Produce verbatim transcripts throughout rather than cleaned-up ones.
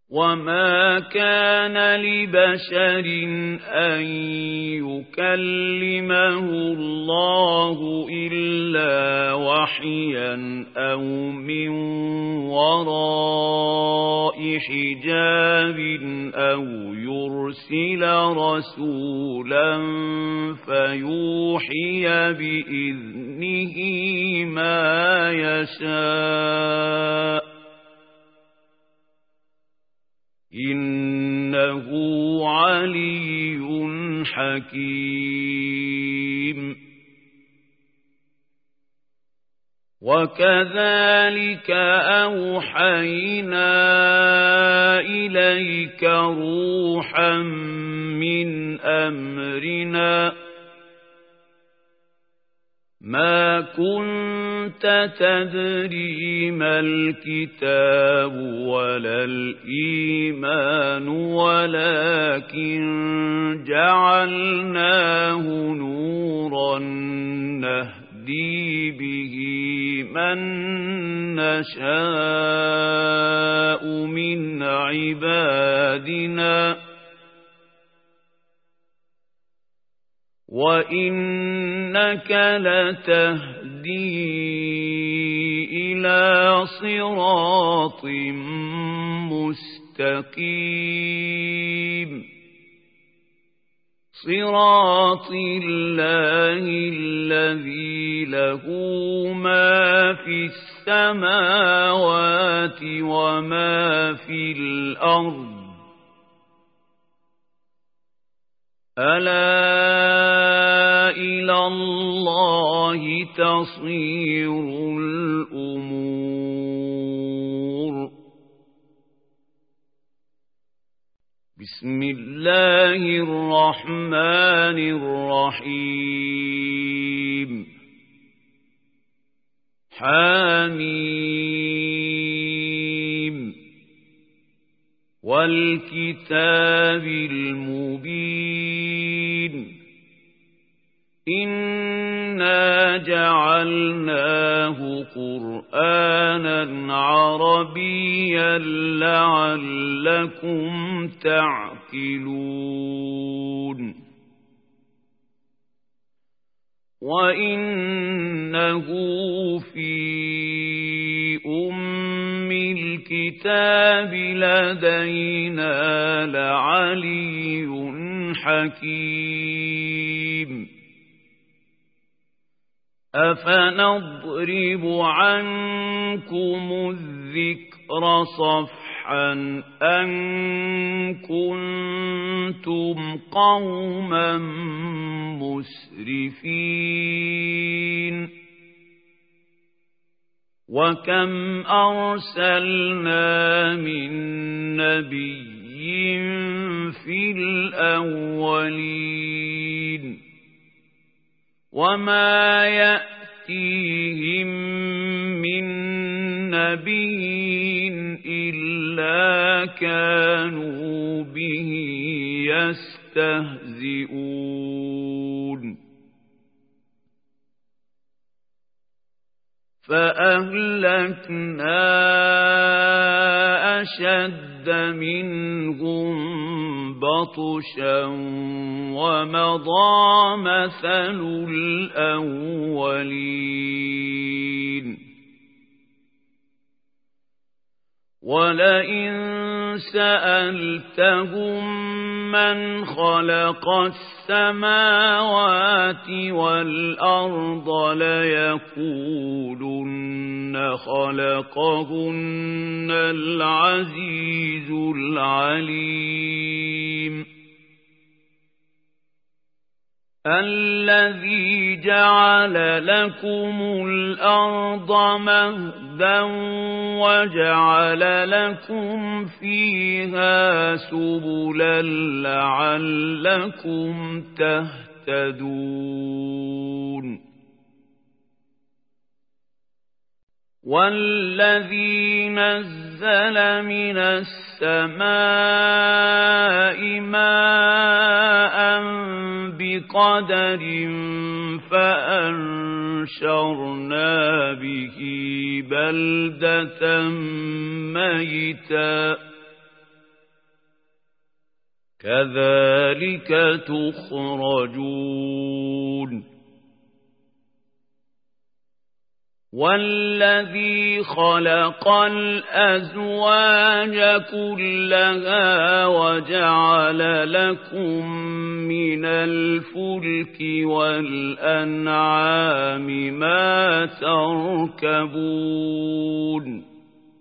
وما كان لبشر أن يكلمه الله إلا وحيا أو من وراء حجاب أو يرسل رسولا فيوحي بإذنه ما يشاء إنه علي حكيم. وكذلك أوحينا إليك روحا من أمرنا ما كنت تدري ما الكتاب ولا الإيمان ولكن جعلناه نورا نهدي به من نشاء من عبادنا وإنك لتهدي إلى صراط مستقيم صراط الله الذي له ما في السماوات وما في الأرض ألا إلى الله تصير الأمور. بسم الله الرحمن الرحيم. حميم والكتاب المبين إنا جعلناه قرآنا عربيا لعلكم تعقلون وإنه في أم الكتاب لدينا لعلي حكيم. أفنضرب عنكم الذكر صفحا أن كنتم قوما مسرفين وكم أرسلنا من نبي في الأولين وما يأتيهم من نبي إلا كانوا به يستهزئون فأهلكنا أشد منهم بطشا ومضى مثل الأولين ولئن سألتهم من خلق السماوات والأرض ليقولن خلقهن العزيز العليم الذي جعل لكم الأرض مهدا وجعل لكم فيها سبلا لعلكم تهتدون والذي نزل من السماء ماء بقدر فأنشرنا به بلدة ميتا كذلك تخرجون والذي خلق الأزواج كلها وجعل لكم من الفلك والأنعام ما تركبون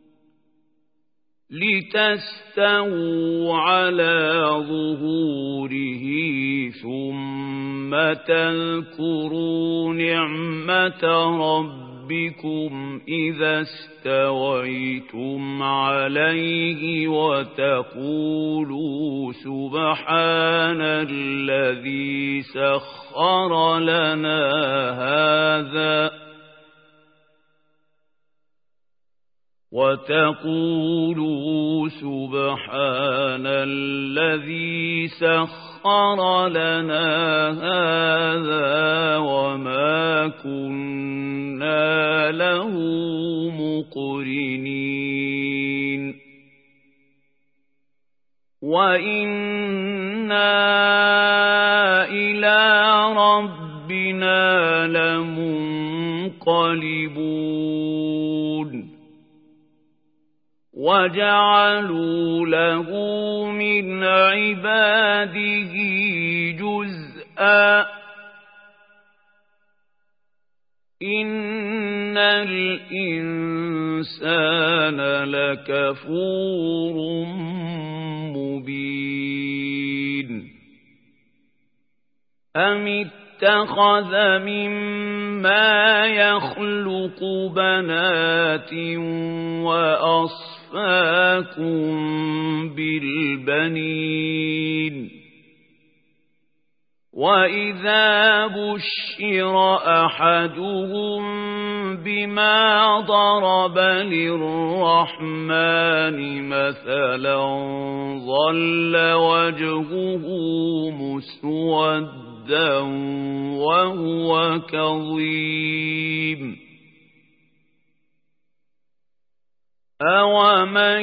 لتستووا على ظهوره ثم تذكروا نعمة ربكم إذا استويتم عليه وتقولوا سبحان الذي سخر لنا هذا وتقولوا سبحان الذي سخر لنا هذا وما كنا له مقرنين وإنا إلى ربنا لمنقلبون وجعلوا له من عباده جزءا إن الإنسان لكفور مبين أم اتخذ مما يخلق بنات وأصفاكم بالبنين وإذا بشر أحدهم بما ضرب للرحمن مثلا ظل وجهه مسودا وهو كظيم أومن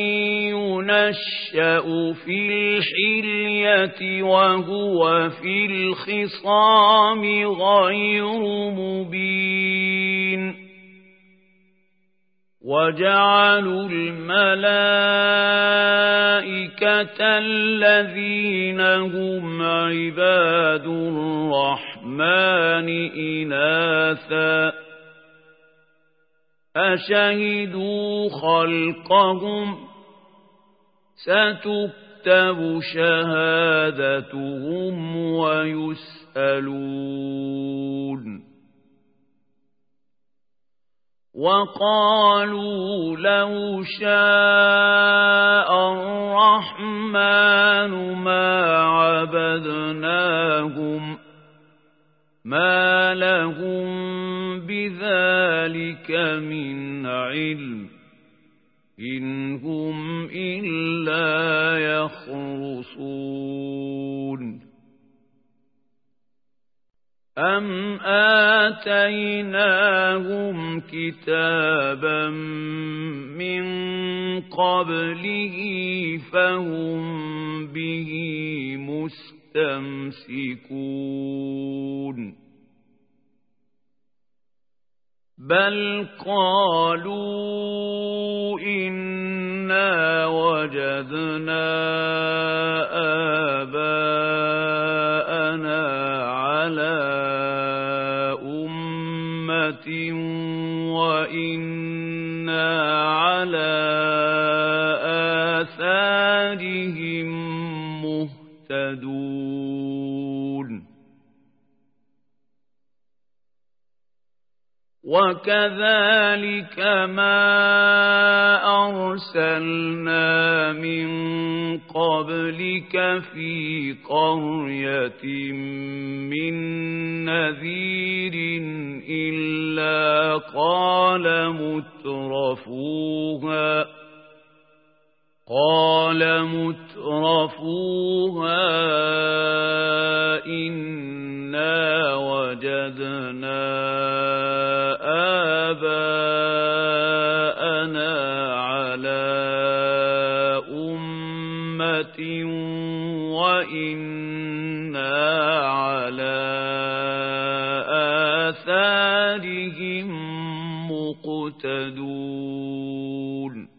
ينشأ في الحلية وهو في الخصام غير مبين وجعلوا الملائكة الذين هم عباد الرحمن إناثا أشهدوا خلقهم ستكتب شهادتهم ويسألون وقالوا لو شاء الرحمن ما عبدناهم ما لهم بذلك من علم إن هم إلا يخرصون أم آتيناهم كتابا من قبله فهم به مستمسكون بل قالوا إنا وجدنا آباءنا على أمة وإنا على آثارهم مهتدون وكذلك ما أرسلنا من قبلك في قرية من نذير إلا قال مترفوها قال مترفوها إنا وجدنا آباءنا على أمة أمة وإنا على آثارهم مقتدون